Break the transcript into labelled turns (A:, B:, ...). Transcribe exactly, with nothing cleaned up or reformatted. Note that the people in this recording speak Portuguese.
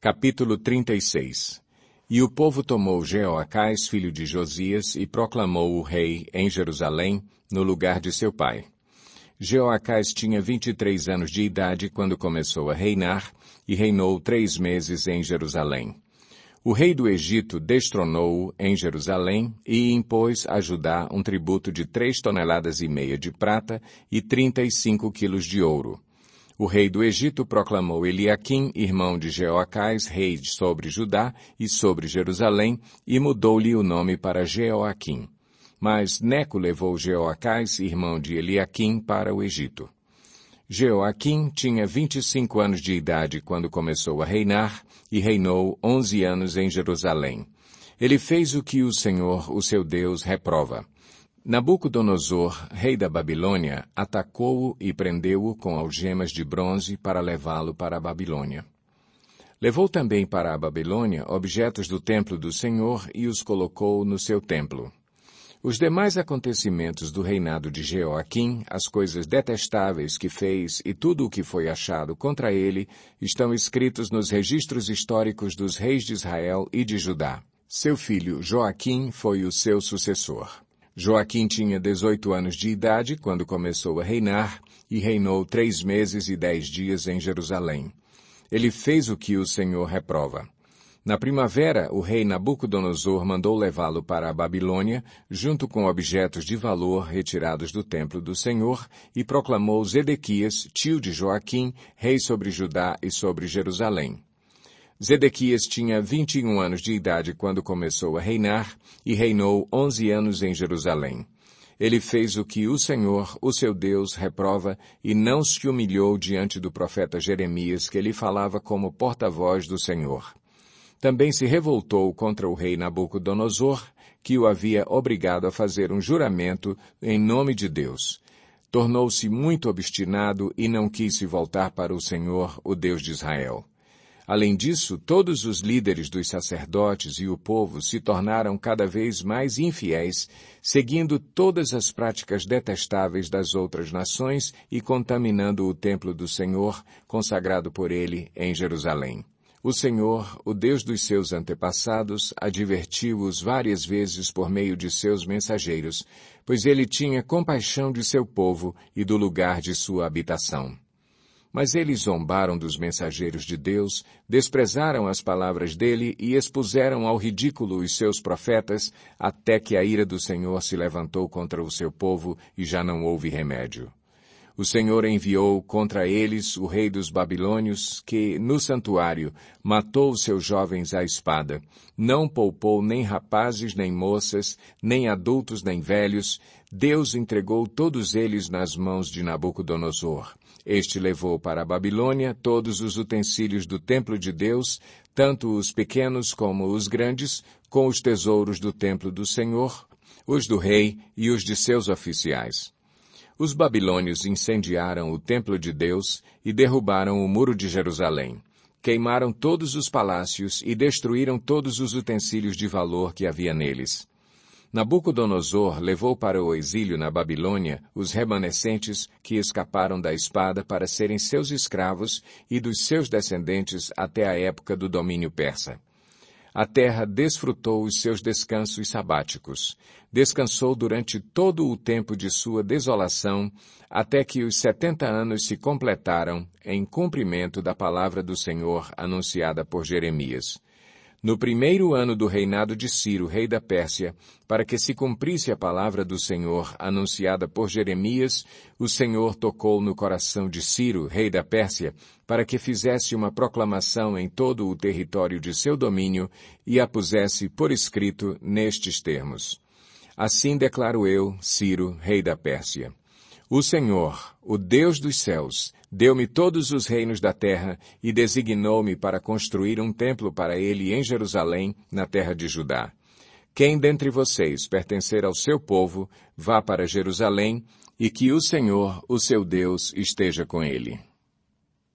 A: Capítulo trinta e seis. E o povo tomou Jeoacás, filho de Josias, e proclamou-o rei em Jerusalém, no lugar de seu pai. Jeoacás tinha vinte e três anos de idade quando começou a reinar, e reinou três meses em Jerusalém. O rei do Egito destronou-o em Jerusalém e impôs a Judá um tributo de três toneladas e meia de prata e trinta e cinco quilos de ouro. O rei do Egito proclamou Eliaquim, irmão de Jeoacás, rei sobre Judá e sobre Jerusalém, e mudou-lhe o nome para Jeoaquim. Mas Neco levou Jeoacás, irmão de Eliaquim, para o Egito. Jeoaquim tinha vinte e cinco anos de idade quando começou a reinar, e reinou onze anos em Jerusalém. Ele fez o que o Senhor, o seu Deus, reprova. Nabucodonosor, rei da Babilônia, atacou-o e prendeu-o com algemas de bronze para levá-lo para a Babilônia. Levou também para a Babilônia objetos do templo do Senhor e os colocou no seu templo. Os demais acontecimentos do reinado de Jeoaquim, as coisas detestáveis que fez e tudo o que foi achado contra ele, estão escritos nos registros históricos dos reis de Israel e de Judá. Seu filho Joaquim foi o seu sucessor. Joaquim tinha dezoito anos de idade quando começou a reinar e reinou três meses e dez dias em Jerusalém. Ele fez o que o Senhor reprova. Na primavera, o rei Nabucodonosor mandou levá-lo para a Babilônia, junto com objetos de valor retirados do templo do Senhor, e proclamou Zedequias, tio de Joaquim, rei sobre Judá e sobre Jerusalém. Zedequias tinha vinte e um anos de idade quando começou a reinar e reinou onze anos em Jerusalém. Ele fez o que o Senhor, o seu Deus, reprova e não se humilhou diante do profeta Jeremias, que lhe falava como porta-voz do Senhor. Também se revoltou contra o rei Nabucodonosor, que o havia obrigado a fazer um juramento em nome de Deus. Tornou-se muito obstinado e não quis se voltar para o Senhor, o Deus de Israel. Além disso, todos os líderes dos sacerdotes e o povo se tornaram cada vez mais infiéis, seguindo todas as práticas detestáveis das outras nações e contaminando o templo do Senhor, consagrado por ele em Jerusalém. O Senhor, o Deus dos seus antepassados, advertiu-os várias vezes por meio de seus mensageiros, pois ele tinha compaixão de seu povo e do lugar de sua habitação. Mas eles zombaram dos mensageiros de Deus, desprezaram as palavras dele e expuseram ao ridículo os seus profetas, até que a ira do Senhor se levantou contra o seu povo e já não houve remédio. O Senhor enviou contra eles o rei dos babilônios, que, no santuário, matou os seus jovens à espada. Não poupou nem rapazes, nem moças, nem adultos, nem velhos. Deus entregou todos eles nas mãos de Nabucodonosor. Este levou para a Babilônia todos os utensílios do templo de Deus, tanto os pequenos como os grandes, com os tesouros do templo do Senhor, os do rei e os de seus oficiais. Os babilônios incendiaram o templo de Deus e derrubaram o muro de Jerusalém. Queimaram todos os palácios e destruíram todos os utensílios de valor que havia neles. Nabucodonosor levou para o exílio na Babilônia os remanescentes que escaparam da espada para serem seus escravos e dos seus descendentes até a época do domínio persa. A terra desfrutou os seus descansos sabáticos. Descansou durante todo o tempo de sua desolação, até que os setenta anos se completaram em cumprimento da palavra do Senhor anunciada por Jeremias. No primeiro ano do reinado de Ciro, rei da Pérsia, para que se cumprisse a palavra do Senhor anunciada por Jeremias, o Senhor tocou no coração de Ciro, rei da Pérsia, para que fizesse uma proclamação em todo o território de seu domínio e a pusesse por escrito nestes termos. Assim declaro eu, Ciro, rei da Pérsia. O Senhor, o Deus dos céus, deu-me todos os reinos da terra e designou-me para construir um templo para ele em Jerusalém, na terra de Judá. Quem dentre vocês pertencer ao seu povo, vá para Jerusalém, e que o Senhor, o seu Deus, esteja com ele.